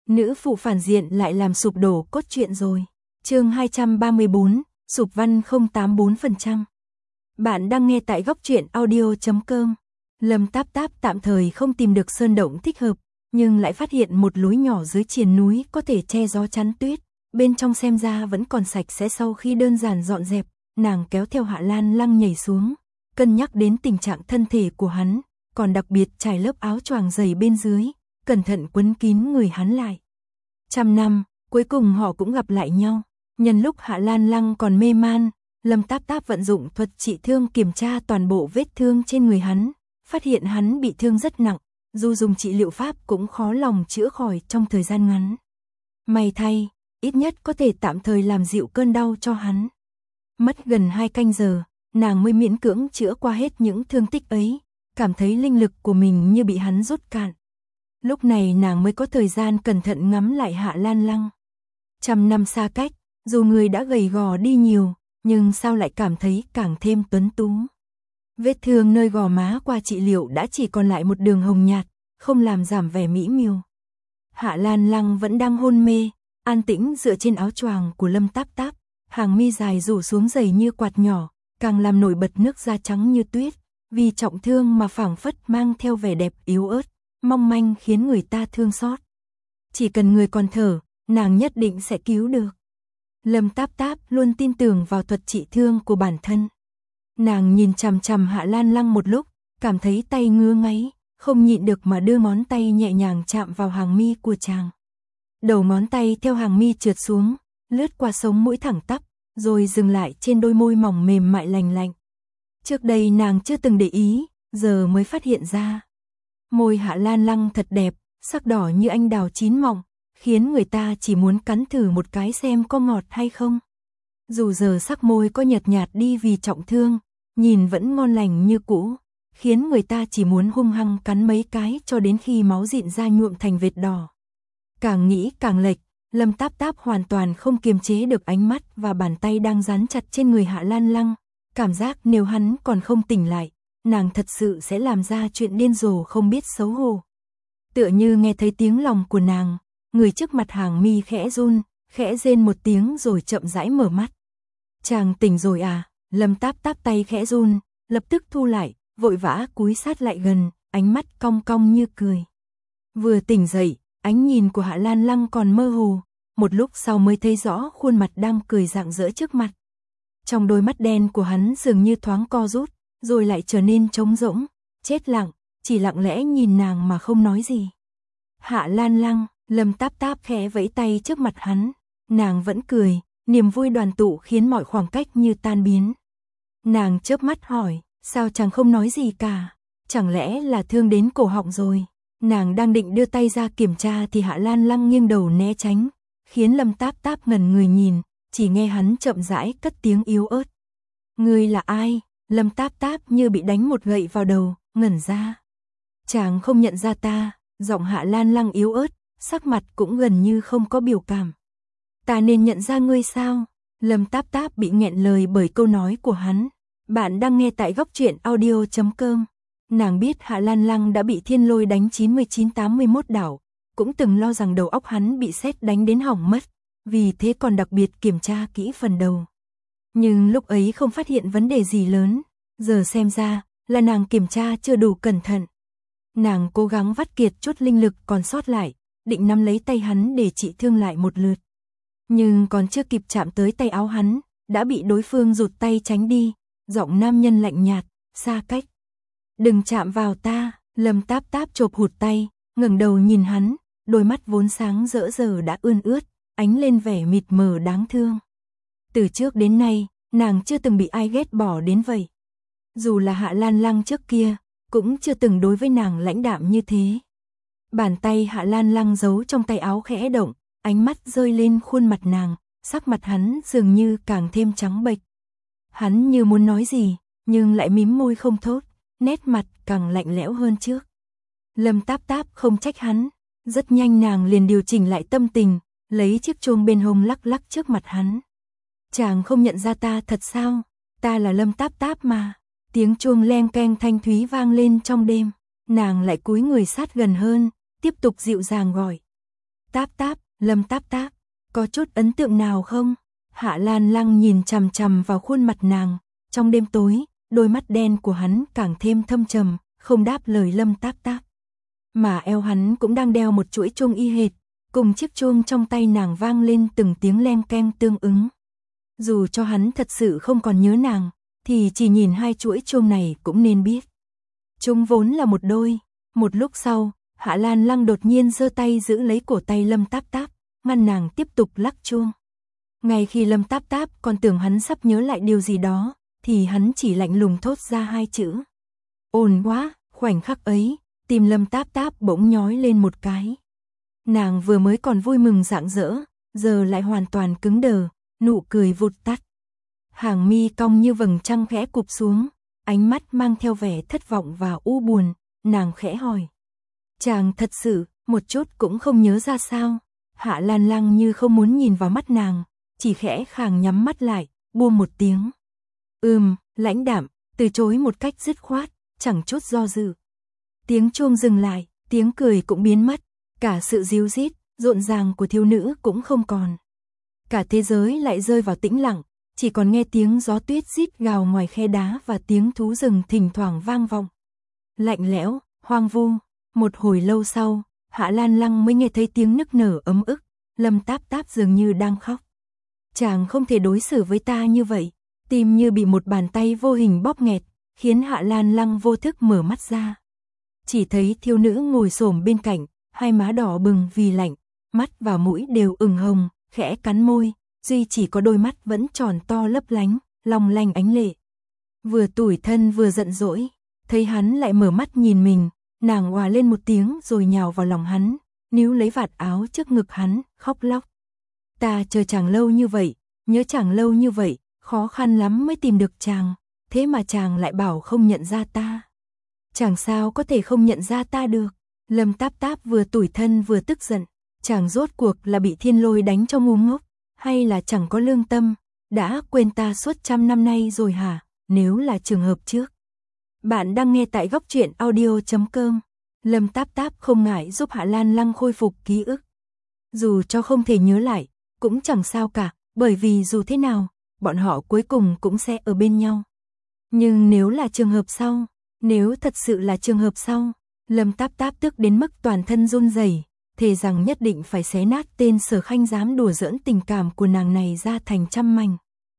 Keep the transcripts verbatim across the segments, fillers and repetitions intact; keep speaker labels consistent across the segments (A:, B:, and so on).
A: Nữ phụ phản diện lại làm sụp đổ cốt truyện rồi. Chương hai trăm ba mươi bốn, sụp văn không tám mươi bốn phần trăm. Bạn đang nghe tại góc truyện audio chấm com. Lâm Táp Táp tạm thời không tìm được sơn động thích hợp, nhưng lại phát hiện một lối nhỏ dưới triền núi có thể che gió chắn tuyết. Bên trong xem ra vẫn còn sạch sẽ. Sau khi đơn giản dọn dẹp, nàng kéo theo Hạ Lan Lăng nhảy xuống, cân nhắc đến tình trạng thân thể của hắn, còn đặc biệt trải lớp áo choàng dày bên dưới, cẩn thận quấn kín người hắn lại. Trăm năm, cuối cùng họ cũng gặp lại nhau. Nhân lúc Hạ Lan Lăng còn mê man, Lâm Táp Táp vận dụng thuật trị thương kiểm tra toàn bộ vết thương trên người hắn, phát hiện hắn bị thương rất nặng, dù dùng trị liệu pháp cũng khó lòng chữa khỏi trong thời gian ngắn. May thay, ít nhất có thể tạm thời làm dịu cơn đau cho hắn. Mất gần hai canh giờ, nàng mới miễn cưỡng chữa qua hết những thương tích ấy, cảm thấy linh lực của mình như bị hắn rút cạn. Lúc này nàng mới có thời gian cẩn thận ngắm lại Hạ Lan Lăng. Trăm năm xa cách, dù người đã gầy gò đi nhiều, nhưng sao lại cảm thấy càng thêm tuấn tú. Vết thương nơi gò má qua trị liệu đã chỉ còn lại một đường hồng nhạt, không làm giảm vẻ mỹ miều. Hạ Lan Lăng vẫn đang hôn mê, an tĩnh dựa trên áo choàng của Lâm Táp Táp, hàng mi dài rủ xuống dày như quạt nhỏ, càng làm nổi bật nước da trắng như tuyết, vì trọng thương mà phảng phất mang theo vẻ đẹp yếu ớt, mong manh khiến người ta thương xót. Chỉ cần người còn thở, nàng nhất định sẽ cứu được. Lâm Táp Táp luôn tin tưởng vào thuật trị thương của bản thân. Nàng nhìn chằm chằm Hạ Lan Lăng một lúc, cảm thấy tay ngứa ngáy, không nhịn được mà đưa ngón tay nhẹ nhàng chạm vào hàng mi của chàng. Đầu ngón tay theo hàng mi trượt xuống, lướt qua sống mũi thẳng tắp, rồi dừng lại trên đôi môi mỏng mềm mại lành lạnh. Trước đây nàng chưa từng để ý, giờ mới phát hiện ra. Môi Hạ Lan Lăng thật đẹp, sắc đỏ như anh đào chín mọng, khiến người ta chỉ muốn cắn thử một cái xem có ngọt hay không. Dù giờ sắc môi có nhợt nhạt đi vì trọng thương, nhìn vẫn ngon lành như cũ, khiến người ta chỉ muốn hung hăng cắn mấy cái cho đến khi máu dịn ra nhuộm thành vệt đỏ. Càng nghĩ càng lệch, Lâm Táp Táp hoàn toàn không kiềm chế được ánh mắt và bàn tay đang dán chặt trên người Hạ Lan Lăng, cảm giác nếu hắn còn không tỉnh lại, nàng thật sự sẽ làm ra chuyện điên rồ không biết xấu hổ. Tựa như nghe thấy tiếng lòng của nàng, người trước mặt hàng mi khẽ run, khẽ rên một tiếng rồi chậm rãi mở mắt. Chàng tỉnh rồi à? Lâm Táp Táp tay khẽ run, lập tức thu lại, vội vã cúi sát lại gần, ánh mắt cong cong như cười. Vừa tỉnh dậy, ánh nhìn của Hạ Lan Lăng còn mơ hồ, một lúc sau mới thấy rõ khuôn mặt đang cười rạng rỡ trước mặt. Trong đôi mắt đen của hắn dường như thoáng co rút, rồi lại trở nên trống rỗng, chết lặng, chỉ lặng lẽ nhìn nàng mà không nói gì. Hạ Lan Lăng, Lâm Táp Táp khẽ vẫy tay trước mặt hắn, nàng vẫn cười, niềm vui đoàn tụ khiến mọi khoảng cách như tan biến. Nàng chớp mắt hỏi, sao chàng không nói gì cả, chẳng lẽ là thương đến cổ họng rồi? Nàng đang định đưa tay ra kiểm tra thì Hạ Lan Lăng nghiêng đầu né tránh, khiến Lâm Táp Táp ngẩn người nhìn, chỉ nghe hắn chậm rãi cất tiếng yếu ớt. Ngươi là ai? Lâm Táp Táp như bị đánh một gậy vào đầu, ngẩn ra. Chàng không nhận ra ta, giọng Hạ Lan Lăng yếu ớt, sắc mặt cũng gần như không có biểu cảm. Ta nên nhận ra ngươi sao? Lâm Táp Táp bị nghẹn lời bởi câu nói của hắn. Bạn đang nghe tại góc truyện audio chấm com. Nàng biết Hạ Lan Lăng đã bị thiên lôi đánh chín mươi chín tám mươi mốt đảo, cũng từng lo rằng đầu óc hắn bị sét đánh đến hỏng mất, vì thế còn đặc biệt kiểm tra kỹ phần đầu. Nhưng lúc ấy không phát hiện vấn đề gì lớn, giờ xem ra là nàng kiểm tra chưa đủ cẩn thận. Nàng cố gắng vắt kiệt chút linh lực còn sót lại, định nắm lấy tay hắn để trị thương lại một lượt. Nhưng còn chưa kịp chạm tới tay áo hắn, đã bị đối phương rụt tay tránh đi, giọng nam nhân lạnh nhạt, xa cách. Đừng chạm vào ta. Lâm Táp Táp chộp hụt tay, ngẩng đầu nhìn hắn, đôi mắt vốn sáng rỡ giờ đã ươn ướt, ánh lên vẻ mịt mờ đáng thương. Từ trước đến nay, nàng chưa từng bị ai ghét bỏ đến vậy. Dù là Hạ Lan Lăng trước kia, cũng chưa từng đối với nàng lãnh đạm như thế. Bàn tay Hạ Lan Lăng giấu trong tay áo khẽ động, ánh mắt rơi lên khuôn mặt nàng, sắc mặt hắn dường như càng thêm trắng bệch. Hắn như muốn nói gì, nhưng lại mím môi không thốt, nét mặt càng lạnh lẽo hơn trước. Lâm Táp Táp không trách hắn, rất nhanh nàng liền điều chỉnh lại tâm tình, lấy chiếc chuông bên hông lắc lắc trước mặt hắn. Chàng không nhận ra ta thật sao? Ta là Lâm Táp Táp mà. Tiếng chuông leng keng thanh thúy vang lên trong đêm, nàng lại cúi người sát gần hơn, tiếp tục dịu dàng gọi. Táp táp, Lâm Táp Táp, có chút ấn tượng nào không? Hạ Lan Lăng nhìn chằm chằm vào khuôn mặt nàng, trong đêm tối, đôi mắt đen của hắn càng thêm thâm trầm, không đáp lời Lâm Táp Táp. Mà eo hắn cũng đang đeo một chuỗi chuông y hệt, cùng chiếc chuông trong tay nàng vang lên từng tiếng leng keng tương ứng. Dù cho hắn thật sự không còn nhớ nàng, thì chỉ nhìn hai chuỗi chuông này cũng nên biết. Chúng vốn là một đôi. Một lúc sau, Hạ Lan Lăng đột nhiên giơ tay giữ lấy cổ tay Lâm Táp Táp, ngăn nàng tiếp tục lắc chuông. Ngay khi Lâm Táp Táp còn tưởng hắn sắp nhớ lại điều gì đó, thì hắn chỉ lạnh lùng thốt ra hai chữ. Ồn quá, khoảnh khắc ấy, tim Lâm Táp Táp bỗng nhói lên một cái. Nàng vừa mới còn vui mừng rạng rỡ, giờ lại hoàn toàn cứng đờ, nụ cười vụt tắt. Hàng mi cong như vầng trăng khẽ cụp xuống, ánh mắt mang theo vẻ thất vọng và u buồn, nàng khẽ hỏi. Chàng thật sự, một chút cũng không nhớ ra sao? Hạ Lan Lăng như không muốn nhìn vào mắt nàng, chỉ khẽ khàng nhắm mắt lại, buông một tiếng. Ừm, lãnh đạm, từ chối một cách dứt khoát, chẳng chút do dự. Tiếng chuông dừng lại, tiếng cười cũng biến mất, cả sự ríu rít, rộn ràng của thiếu nữ cũng không còn. Cả thế giới lại rơi vào tĩnh lặng, chỉ còn nghe tiếng gió tuyết rít gào ngoài khe đá và tiếng thú rừng thỉnh thoảng vang vọng. Lạnh lẽo, hoang vu, một hồi lâu sau, Hạ Lan Lăng mới nghe thấy tiếng nức nở ấm ức, Lâm Táp Táp dường như đang khóc. Chàng không thể đối xử với ta như vậy, tim như bị một bàn tay vô hình bóp nghẹt, khiến Hạ Lan Lăng vô thức mở mắt ra. Chỉ thấy thiếu nữ ngồi xổm bên cạnh, hai má đỏ bừng vì lạnh, mắt và mũi đều ửng hồng, khẽ cắn môi, duy chỉ có đôi mắt vẫn tròn to lấp lánh, long lanh ánh lệ. Vừa tủi thân vừa giận dỗi, thấy hắn lại mở mắt nhìn mình, nàng òa lên một tiếng rồi nhào vào lòng hắn, níu lấy vạt áo trước ngực hắn, khóc lóc. Ta chờ chàng lâu như vậy, nhớ chàng lâu như vậy, khó khăn lắm mới tìm được chàng, thế mà chàng lại bảo không nhận ra ta. Chàng sao có thể không nhận ra ta được? Lâm Táp Táp vừa tủi thân vừa tức giận, chàng rốt cuộc là bị thiên lôi đánh cho ngu ngốc, hay là chẳng có lương tâm, đã quên ta suốt trăm năm nay rồi hả? Nếu là trường hợp trước. Bạn đang nghe tại góc truyện audio chấm com. Lâm Táp Táp không ngại giúp Hạ Lan Lăng khôi phục ký ức. Dù cho không thể nhớ lại, cũng chẳng sao cả, bởi vì dù thế nào, bọn họ cuối cùng cũng sẽ ở bên nhau. Nhưng nếu là trường hợp sau, nếu thật sự là trường hợp sau, Lâm Táp Táp tức đến mức toàn thân run rẩy, thề rằng nhất định phải xé nát tên Sở Khanh dám đùa giỡn tình cảm của nàng này ra thành trăm mảnh.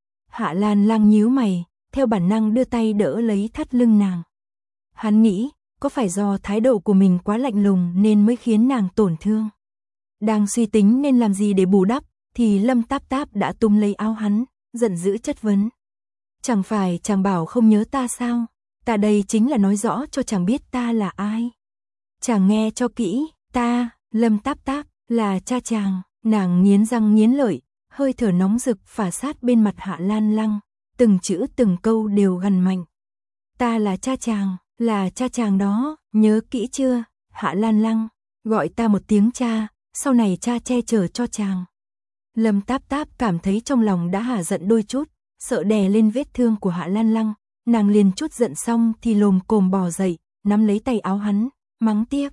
A: Hạ Lan Lăng nhíu mày, theo bản năng đưa tay đỡ lấy thắt lưng nàng. Hắn nghĩ, có phải do thái độ của mình quá lạnh lùng nên mới khiến nàng tổn thương. Đang suy tính nên làm gì để bù đắp, thì Lâm Táp Táp đã túm lấy áo hắn, giận dữ chất vấn. Chẳng phải chàng bảo không nhớ ta sao? Ta đây chính là nói rõ cho chàng biết ta là ai. Chàng nghe cho kỹ, ta, Lâm Táp Táp, là cha chàng. Nàng nghiến răng nghiến lợi, hơi thở nóng rực phả sát bên mặt Hạ Lan Lăng, từng chữ từng câu đều gằn mạnh. Ta là cha chàng, là cha chàng đó, nhớ kỹ chưa? Hạ Lan Lăng, gọi ta một tiếng cha, sau này cha che chở cho chàng. Lâm Táp Táp cảm thấy trong lòng đã hả giận đôi chút, sợ đè lên vết thương của Hạ Lan Lăng, nàng liền chút giận xong thì lồm cồm bò dậy, nắm lấy tay áo hắn, mắng tiếp.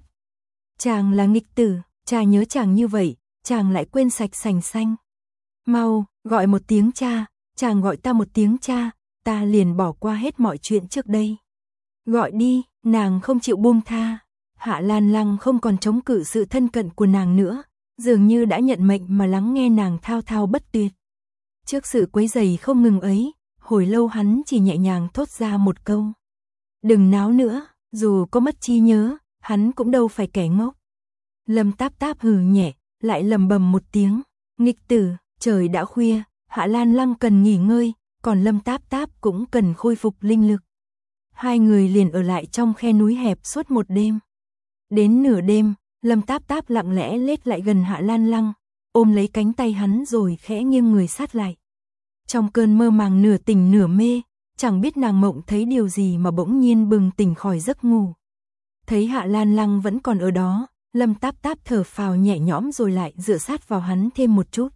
A: Chàng là nghịch tử, cha nhớ chàng như vậy, chàng lại quên sạch sành xanh. Mau, gọi một tiếng cha, chàng gọi ta một tiếng cha, ta liền bỏ qua hết mọi chuyện trước đây. Gọi đi, nàng không chịu buông tha. Hạ Lan Lăng không còn chống cự sự thân cận của nàng nữa, dường như đã nhận mệnh mà lắng nghe nàng thao thao bất tuyệt. Trước sự quấy rầy không ngừng ấy, hồi lâu hắn chỉ nhẹ nhàng thốt ra một câu. Đừng náo nữa, dù có mất trí nhớ, hắn cũng đâu phải kẻ ngốc. Lâm Táp Táp hừ nhẹ, lại lầm bầm một tiếng. Nghịch tử, trời đã khuya, Hạ Lan Lăng cần nghỉ ngơi, còn Lâm Táp Táp cũng cần khôi phục linh lực. Hai người liền ở lại trong khe núi hẹp suốt một đêm. Đến nửa đêm, Lâm Táp Táp lặng lẽ lết lại gần Hạ Lan Lăng, ôm lấy cánh tay hắn rồi khẽ nghiêng người sát lại. Trong cơn mơ màng nửa tỉnh nửa mê, chẳng biết nàng mộng thấy điều gì mà bỗng nhiên bừng tỉnh khỏi giấc ngủ. Thấy Hạ Lan Lăng vẫn còn ở đó, Lâm Táp Táp thở phào nhẹ nhõm rồi lại dựa sát vào hắn thêm một chút.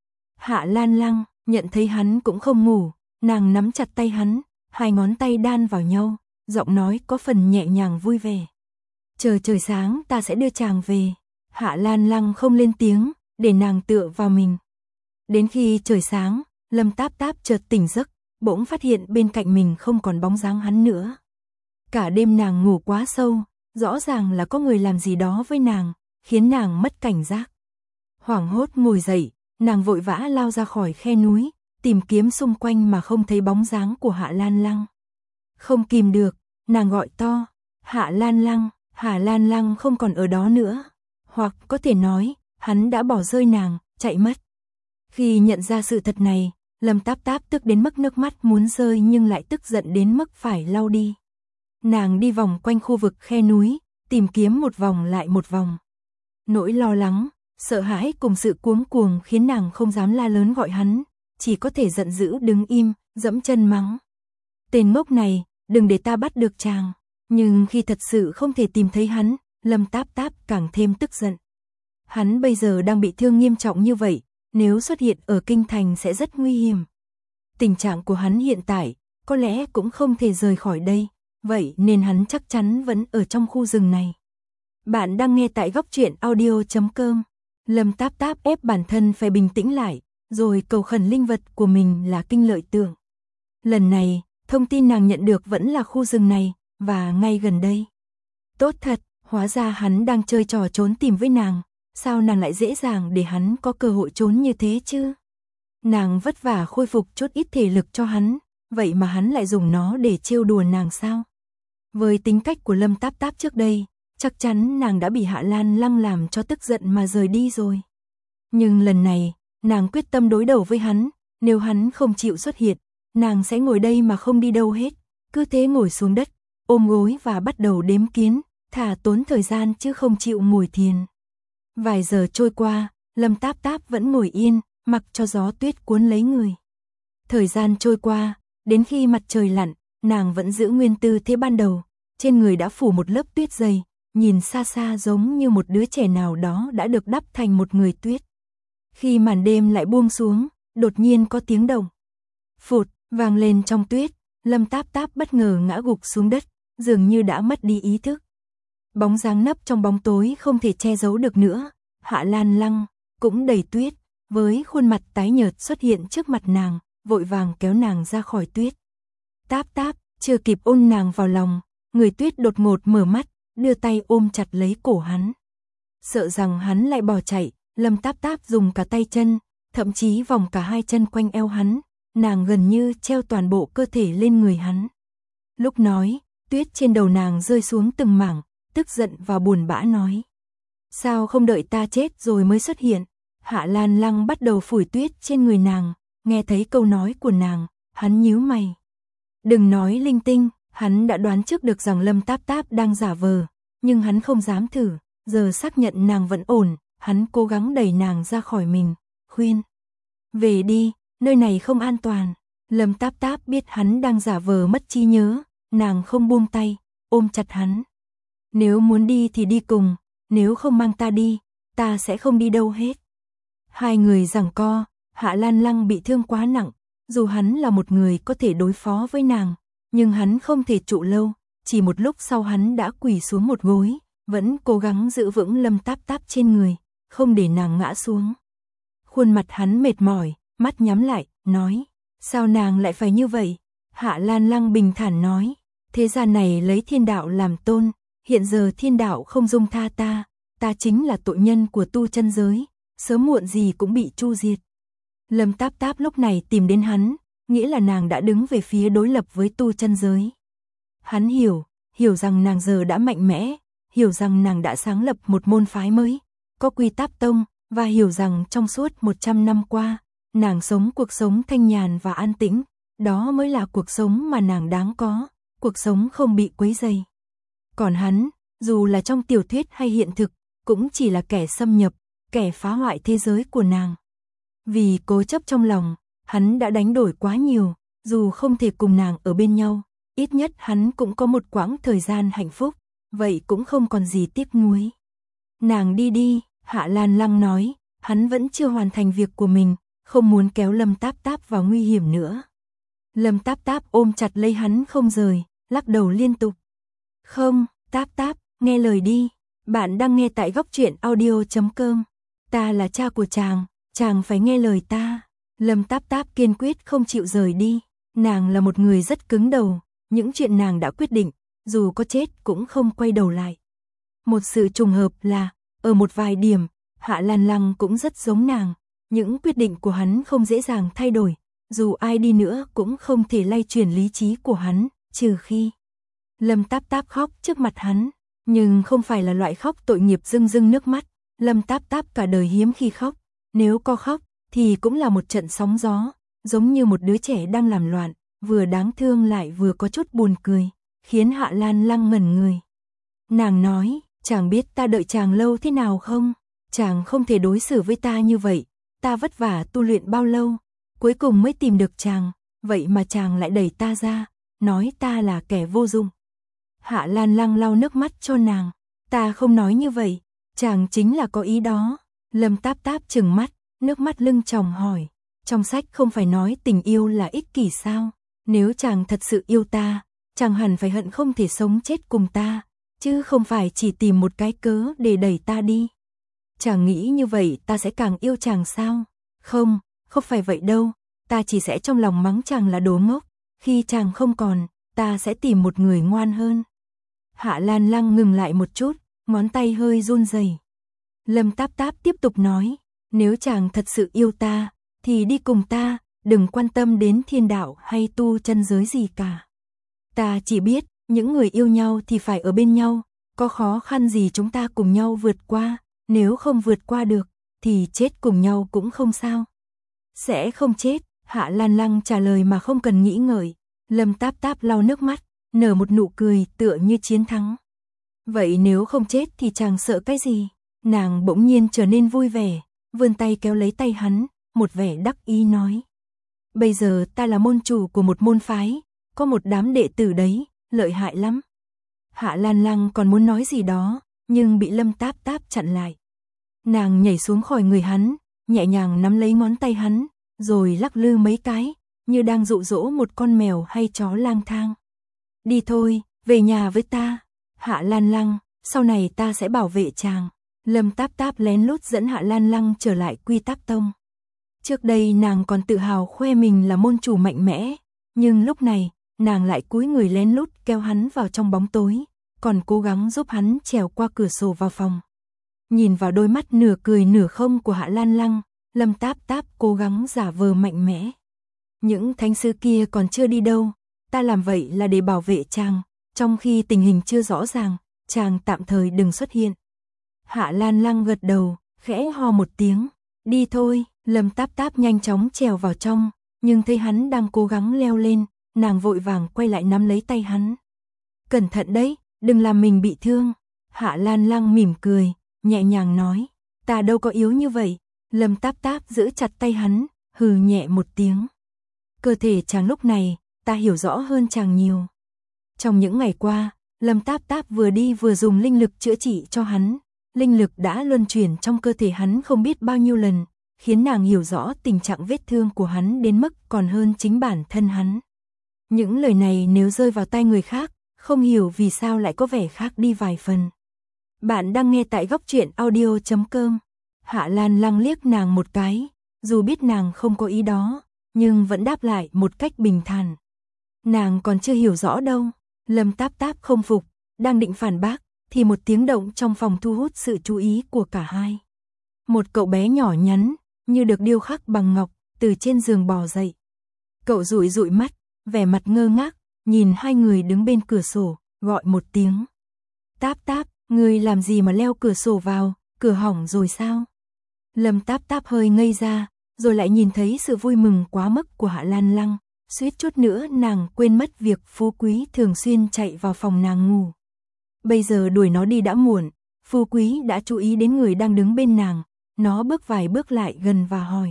A: Hạ Lan Lăng nhận thấy hắn cũng không ngủ, nàng nắm chặt tay hắn, hai ngón tay đan vào nhau, giọng nói có phần nhẹ nhàng vui vẻ. Chờ trời sáng ta sẽ đưa chàng về. Hạ Lan Lăng không lên tiếng, để nàng tựa vào mình. Đến khi trời sáng, Lâm Táp Táp chợt tỉnh giấc, bỗng phát hiện bên cạnh mình không còn bóng dáng hắn nữa. Cả đêm nàng ngủ quá sâu, rõ ràng là có người làm gì đó với nàng, khiến nàng mất cảnh giác. Hoảng hốt ngồi dậy, nàng vội vã lao ra khỏi khe núi, tìm kiếm xung quanh mà không thấy bóng dáng của Hạ Lan Lăng. Không kìm được, nàng gọi to, Hạ Lan Lăng, Hạ Lan Lăng không còn ở đó nữa. Hoặc có thể nói, hắn đã bỏ rơi nàng, chạy mất. Khi nhận ra sự thật này, Lâm Táp Táp tức đến mức nước mắt muốn rơi nhưng lại tức giận đến mức phải lau đi. Nàng đi vòng quanh khu vực khe núi, tìm kiếm một vòng lại một vòng. Nỗi lo lắng, sợ hãi cùng sự cuống cuồng khiến nàng không dám la lớn gọi hắn, chỉ có thể giận dữ đứng im, dẫm chân mắng. Tên ngốc này, đừng để ta bắt được chàng. Nhưng khi thật sự không thể tìm thấy hắn, Lâm Táp Táp càng thêm tức giận. Hắn bây giờ đang bị thương nghiêm trọng như vậy, nếu xuất hiện ở kinh thành sẽ rất nguy hiểm. Tình trạng của hắn hiện tại, có lẽ cũng không thể rời khỏi đây, vậy nên hắn chắc chắn vẫn ở trong khu rừng này. Bạn đang nghe tại góc truyện audio chấm com. Lâm Táp Táp ép bản thân phải bình tĩnh lại, rồi cầu khẩn linh vật của mình là Kinh Lợi Tượng. Lần này, thông tin nàng nhận được vẫn là khu rừng này, và ngay gần đây. Tốt thật, hóa ra hắn đang chơi trò trốn tìm với nàng, sao nàng lại dễ dàng để hắn có cơ hội trốn như thế chứ? Nàng vất vả khôi phục chút ít thể lực cho hắn, vậy mà hắn lại dùng nó để trêu đùa nàng sao? Với tính cách của Lâm Táp Táp trước đây, chắc chắn nàng đã bị Hạ Lan Lăng làm cho tức giận mà rời đi rồi. Nhưng lần này, nàng quyết tâm đối đầu với hắn, nếu hắn không chịu xuất hiện, nàng sẽ ngồi đây mà không đi đâu hết, cứ thế ngồi xuống đất, ôm gối và bắt đầu đếm kiến, thà tốn thời gian chứ không chịu ngồi thiền. Vài giờ trôi qua, Lâm Táp Táp vẫn ngồi yên, mặc cho gió tuyết cuốn lấy người. Thời gian trôi qua, đến khi mặt trời lặn, nàng vẫn giữ nguyên tư thế ban đầu, trên người đã phủ một lớp tuyết dày, nhìn xa xa giống như một đứa trẻ nào đó đã được đắp thành một người tuyết. Khi màn đêm lại buông xuống, đột nhiên có tiếng động. Phụt, vang lên trong tuyết, Lâm Táp Táp bất ngờ ngã gục xuống đất, dường như đã mất đi ý thức. Bóng dáng nấp trong bóng tối không thể che giấu được nữa, Hạ Lan Lăng, cũng đầy tuyết, với khuôn mặt tái nhợt xuất hiện trước mặt nàng, vội vàng kéo nàng ra khỏi tuyết. Táp Táp, chưa kịp ôm nàng vào lòng, người tuyết đột ngột mở mắt, đưa tay ôm chặt lấy cổ hắn. Sợ rằng hắn lại bỏ chạy, Lâm Táp Táp dùng cả tay chân, thậm chí vòng cả hai chân quanh eo hắn, nàng gần như treo toàn bộ cơ thể lên người hắn. Lúc nói, tuyết trên đầu nàng rơi xuống từng mảng, tức giận và buồn bã nói. Sao không đợi ta chết rồi mới xuất hiện? Hạ Lan Lăng bắt đầu phủi tuyết trên người nàng, nghe thấy câu nói của nàng, hắn nhíu mày. Đừng nói linh tinh, hắn đã đoán trước được rằng Lâm Táp Táp đang giả vờ, nhưng hắn không dám thử, giờ xác nhận nàng vẫn ổn, hắn cố gắng đẩy nàng ra khỏi mình, khuyên. Về đi, nơi này không an toàn. Lâm Táp Táp biết hắn đang giả vờ mất trí nhớ, nàng không buông tay, ôm chặt hắn. Nếu muốn đi thì đi cùng, nếu không mang ta đi, ta sẽ không đi đâu hết. Hai người giằng co, Hạ Lan Lăng bị thương quá nặng, dù hắn là một người có thể đối phó với nàng, nhưng hắn không thể trụ lâu, chỉ một lúc sau hắn đã quỳ xuống một gối, vẫn cố gắng giữ vững Lâm Táp Táp trên người, không để nàng ngã xuống. Khuôn mặt hắn mệt mỏi, mắt nhắm lại, nói, sao nàng lại phải như vậy? Hạ Lan Lăng bình thản nói, thế gian này lấy thiên đạo làm tôn, hiện giờ thiên đạo không dung tha ta, ta chính là tội nhân của tu chân giới, sớm muộn gì cũng bị chu diệt. Lâm Táp Táp lúc này tìm đến hắn, nghĩa là nàng đã đứng về phía đối lập với tu chân giới. Hắn hiểu, hiểu rằng nàng giờ đã mạnh mẽ, hiểu rằng nàng đã sáng lập một môn phái mới, có Quy Táp Tông, và hiểu rằng trong suốt một trăm năm qua, nàng sống cuộc sống thanh nhàn và an tĩnh, đó mới là cuộc sống mà nàng đáng có, cuộc sống không bị quấy rầy. Còn hắn, dù là trong tiểu thuyết hay hiện thực, cũng chỉ là kẻ xâm nhập, kẻ phá hoại thế giới của nàng. Vì cố chấp trong lòng, hắn đã đánh đổi quá nhiều, dù không thể cùng nàng ở bên nhau, ít nhất hắn cũng có một quãng thời gian hạnh phúc, vậy cũng không còn gì tiếc nuối. Nàng đi đi, Hạ Lan Lăng nói, hắn vẫn chưa hoàn thành việc của mình, không muốn kéo Lâm Táp Táp vào nguy hiểm nữa. Lâm Táp Táp ôm chặt lấy hắn không rời, lắc đầu liên tục. Không, Táp Táp, nghe lời đi, Bạn đang nghe tại góc truyện audio chấm com. Ta là cha của chàng, chàng phải nghe lời ta. Lâm Táp Táp kiên quyết không chịu rời đi. Nàng là một người rất cứng đầu, những chuyện nàng đã quyết định, dù có chết cũng không quay đầu lại. Một sự trùng hợp là, ở một vài điểm, Hạ Lan Lăng cũng rất giống nàng. Những quyết định của hắn không dễ dàng thay đổi, dù ai đi nữa cũng không thể lay chuyển lý trí của hắn, trừ khi Lâm Táp Táp khóc trước mặt hắn. Nhưng không phải là loại khóc tội nghiệp rưng rưng nước mắt. Lâm Táp Táp cả đời hiếm khi khóc. Nếu có khóc, thì cũng là một trận sóng gió, giống như một đứa trẻ đang làm loạn, vừa đáng thương lại vừa có chút buồn cười, khiến Hạ Lan Lăng ngẩn người. Nàng nói, chàng biết ta đợi chàng lâu thế nào không? Chàng không thể đối xử với ta như vậy. Ta vất vả tu luyện bao lâu, cuối cùng mới tìm được chàng, vậy mà chàng lại đẩy ta ra, nói ta là kẻ vô dụng. Hạ Lan Lăng lau nước mắt cho nàng. Ta không nói như vậy, chàng chính là có ý đó. Lâm Táp Táp trừng mắt, nước mắt lưng tròng hỏi. Trong sách không phải nói tình yêu là ích kỷ sao? Nếu chàng thật sự yêu ta, chàng hẳn phải hận không thể sống chết cùng ta, chứ không phải chỉ tìm một cái cớ để đẩy ta đi. Chàng nghĩ như vậy ta sẽ càng yêu chàng sao? Không, không phải vậy đâu, ta chỉ sẽ trong lòng mắng chàng là đồ ngốc. Khi chàng không còn, ta sẽ tìm một người ngoan hơn. Hạ Lan Lăng ngừng lại một chút, ngón tay hơi run rẩy. Lâm Táp Táp tiếp tục nói, nếu chàng thật sự yêu ta, thì đi cùng ta, đừng quan tâm đến thiên đạo hay tu chân giới gì cả. Ta chỉ biết, những người yêu nhau thì phải ở bên nhau, có khó khăn gì chúng ta cùng nhau vượt qua, nếu không vượt qua được, thì chết cùng nhau cũng không sao. Sẽ không chết, Hạ Lan Lăng trả lời mà không cần nghĩ ngợi. Lâm Táp Táp lau nước mắt, nở một nụ cười tựa như chiến thắng. Vậy nếu không chết thì chàng sợ cái gì? Nàng bỗng nhiên trở nên vui vẻ, vươn tay kéo lấy tay hắn, một vẻ đắc ý nói. Bây giờ ta là môn chủ của một môn phái, có một đám đệ tử đấy, lợi hại lắm. Hạ Lan Lăng còn muốn nói gì đó, nhưng bị Lâm Táp Táp chặn lại. Nàng nhảy xuống khỏi người hắn, nhẹ nhàng nắm lấy ngón tay hắn, rồi lắc lư mấy cái, như đang dụ dỗ một con mèo hay chó lang thang. Đi thôi, về nhà với ta. Hạ Lan Lăng, sau này ta sẽ bảo vệ chàng. Lâm Táp Táp lén lút dẫn Hạ Lan Lăng trở lại Quy Tắc Tông. Trước đây nàng còn tự hào khoe mình là môn chủ mạnh mẽ, nhưng lúc này, nàng lại cúi người lén lút kéo hắn vào trong bóng tối, còn cố gắng giúp hắn trèo qua cửa sổ vào phòng. Nhìn vào đôi mắt nửa cười nửa không của Hạ Lan Lăng, Lâm Táp Táp cố gắng giả vờ mạnh mẽ. Những thánh sư kia còn chưa đi đâu, ta làm vậy là để bảo vệ chàng, trong khi tình hình chưa rõ ràng, chàng tạm thời đừng xuất hiện. Hạ Lan Lăng gật đầu, khẽ ho một tiếng, đi thôi. Lâm Táp Táp nhanh chóng trèo vào trong, nhưng thấy hắn đang cố gắng leo lên, nàng vội vàng quay lại nắm lấy tay hắn. Cẩn thận đấy, đừng làm mình bị thương. Hạ Lan Lăng mỉm cười, nhẹ nhàng nói, ta đâu có yếu như vậy. Lâm Táp Táp giữ chặt tay hắn, hừ nhẹ một tiếng. Cơ thể chàng lúc này, ta hiểu rõ hơn chàng nhiều. Trong những ngày qua, Lâm Táp Táp vừa đi vừa dùng linh lực chữa trị cho hắn. Linh lực đã luân chuyển trong cơ thể hắn không biết bao nhiêu lần, khiến nàng hiểu rõ tình trạng vết thương của hắn đến mức còn hơn chính bản thân hắn. Những lời này nếu rơi vào tai người khác, không hiểu vì sao lại có vẻ khác đi vài phần. Bạn đang nghe tại góc truyện audio chấm com. Hạ Lan Lăng liếc nàng một cái, dù biết nàng không có ý đó, nhưng vẫn đáp lại một cách bình thản. Nàng còn chưa hiểu rõ đâu. Lâm Táp Táp không phục, đang định phản bác, thì một tiếng động trong phòng thu hút sự chú ý của cả hai. Một cậu bé nhỏ nhắn, như được điêu khắc bằng ngọc, từ trên giường bò dậy. Cậu dụi dụi mắt, vẻ mặt ngơ ngác, nhìn hai người đứng bên cửa sổ, gọi một tiếng. Táp Táp, ngươi làm gì mà leo cửa sổ vào, cửa hỏng rồi sao? Lâm Táp Táp hơi ngây ra, rồi lại nhìn thấy sự vui mừng quá mức của Hạ Lan Lăng. Suýt chút nữa nàng quên mất việc Phú Quý thường xuyên chạy vào phòng nàng ngủ. Bây giờ đuổi nó đi đã muộn, Phú Quý đã chú ý đến người đang đứng bên nàng, nó bước vài bước lại gần và hỏi.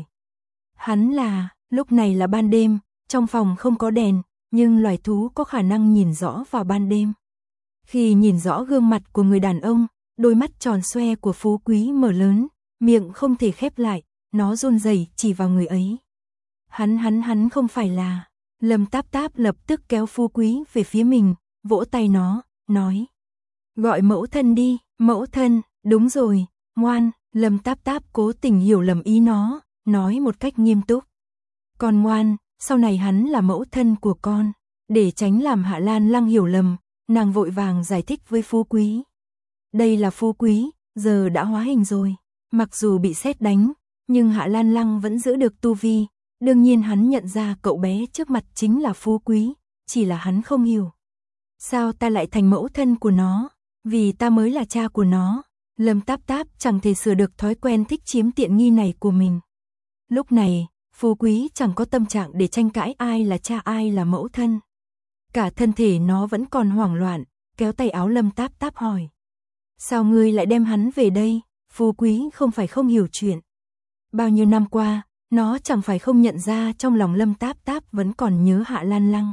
A: Hắn là, lúc này là ban đêm, trong phòng không có đèn, nhưng loài thú có khả năng nhìn rõ vào ban đêm. Khi nhìn rõ gương mặt của người đàn ông, đôi mắt tròn xoe của Phú Quý mở lớn, miệng không thể khép lại, nó run rẩy chỉ vào người ấy. Hắn hắn hắn không phải là. Lâm Táp Táp lập tức kéo Phú Quý về phía mình, vỗ tay nó, nói. Gọi mẫu thân đi, mẫu thân, đúng rồi, ngoan, Lâm Táp Táp cố tình hiểu lầm ý nó, nói một cách nghiêm túc. Con ngoan, sau này hắn là mẫu thân của con. Để tránh làm Hạ Lan Lăng hiểu lầm, nàng vội vàng giải thích với Phú Quý. Đây là Phú Quý, giờ đã hóa hình rồi. Mặc dù bị sét đánh, nhưng Hạ Lan Lăng vẫn giữ được tu vi. Đương nhiên hắn nhận ra cậu bé trước mặt chính là Phú Quý, chỉ là hắn không hiểu. Sao ta lại thành mẫu thân của nó? Vì ta mới là cha của nó. Lâm Táp Táp chẳng thể sửa được thói quen thích chiếm tiện nghi này của mình. Lúc này, Phú Quý chẳng có tâm trạng để tranh cãi ai là cha ai là mẫu thân. Cả thân thể nó vẫn còn hoảng loạn, kéo tay áo Lâm Táp Táp hỏi. Sao ngươi lại đem hắn về đây? Phú Quý không phải không hiểu chuyện. Bao nhiêu năm qua, nó chẳng phải không nhận ra trong lòng Lâm Táp Táp vẫn còn nhớ Hạ Lan Lăng.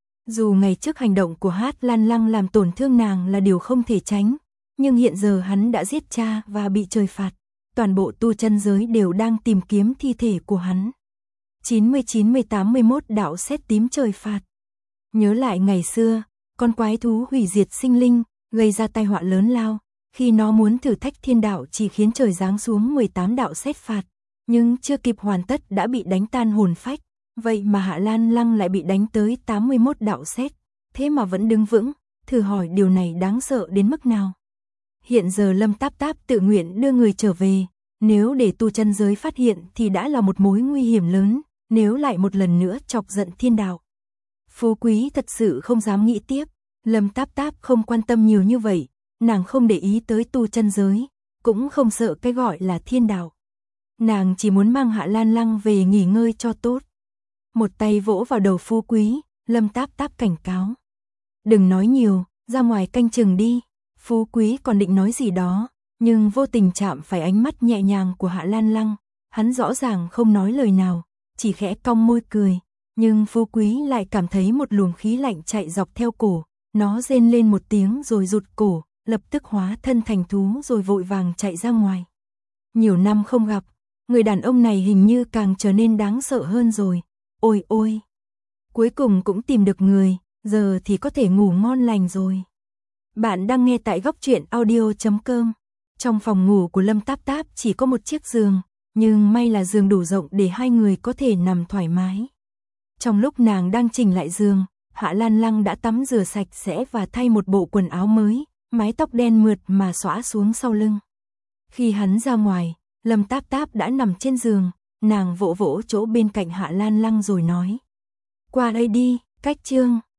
A: Dù ngày trước hành động của Hạ Lan Lăng làm tổn thương nàng là điều không thể tránh, nhưng hiện giờ hắn đã giết cha và bị trời phạt. Toàn bộ tu chân giới đều đang tìm kiếm thi thể của hắn. chín mươi chín mươi tám mươi mốt đạo sét tím trời phạt. Nhớ lại ngày xưa, con quái thú hủy diệt sinh linh, gây ra tai họa lớn lao, khi nó muốn thử thách thiên đạo chỉ khiến trời giáng xuống mười tám đạo sét phạt, nhưng chưa kịp hoàn tất đã bị đánh tan hồn phách, vậy mà Hạ Lan Lăng lại bị đánh tới tám mươi mốt đạo sét, thế mà vẫn đứng vững, thử hỏi điều này đáng sợ đến mức nào. Hiện giờ Lâm Táp Táp tự nguyện đưa người trở về, nếu để tu chân giới phát hiện thì đã là một mối nguy hiểm lớn, nếu lại một lần nữa chọc giận thiên đạo. Phú Quý thật sự không dám nghĩ tiếp, Lâm Táp Táp không quan tâm nhiều như vậy, nàng không để ý tới tu chân giới, cũng không sợ cái gọi là thiên đạo. Nàng chỉ muốn mang Hạ Lan Lăng về nghỉ ngơi cho tốt. Một tay vỗ vào đầu Phú Quý, Lâm Táp Táp cảnh cáo. Đừng nói nhiều, ra ngoài canh chừng đi. Phú Quý còn định nói gì đó, nhưng vô tình chạm phải ánh mắt nhẹ nhàng của Hạ Lan Lăng. Hắn rõ ràng không nói lời nào, chỉ khẽ cong môi cười. Nhưng Phú Quý lại cảm thấy một luồng khí lạnh chạy dọc theo cổ. Nó rên lên một tiếng rồi rụt cổ, lập tức hóa thân thành thú rồi vội vàng chạy ra ngoài. Nhiều năm không gặp, người đàn ông này hình như càng trở nên đáng sợ hơn rồi. Ôi ôi! Cuối cùng cũng tìm được người, giờ thì có thể ngủ ngon lành rồi. Bạn đang nghe tại góc truyện audio chấm com. Trong phòng ngủ của Lâm Táp Táp chỉ có một chiếc giường, nhưng may là giường đủ rộng để hai người có thể nằm thoải mái. Trong lúc nàng đang chỉnh lại giường, Hạ Lan Lăng đã tắm rửa sạch sẽ và thay một bộ quần áo mới, mái tóc đen mượt mà xõa xuống sau lưng. Khi hắn ra ngoài, Lâm Táp Táp đã nằm trên giường, nàng vỗ vỗ chỗ bên cạnh Hạ Lan Lăng rồi nói. Qua đây đi, cách chương.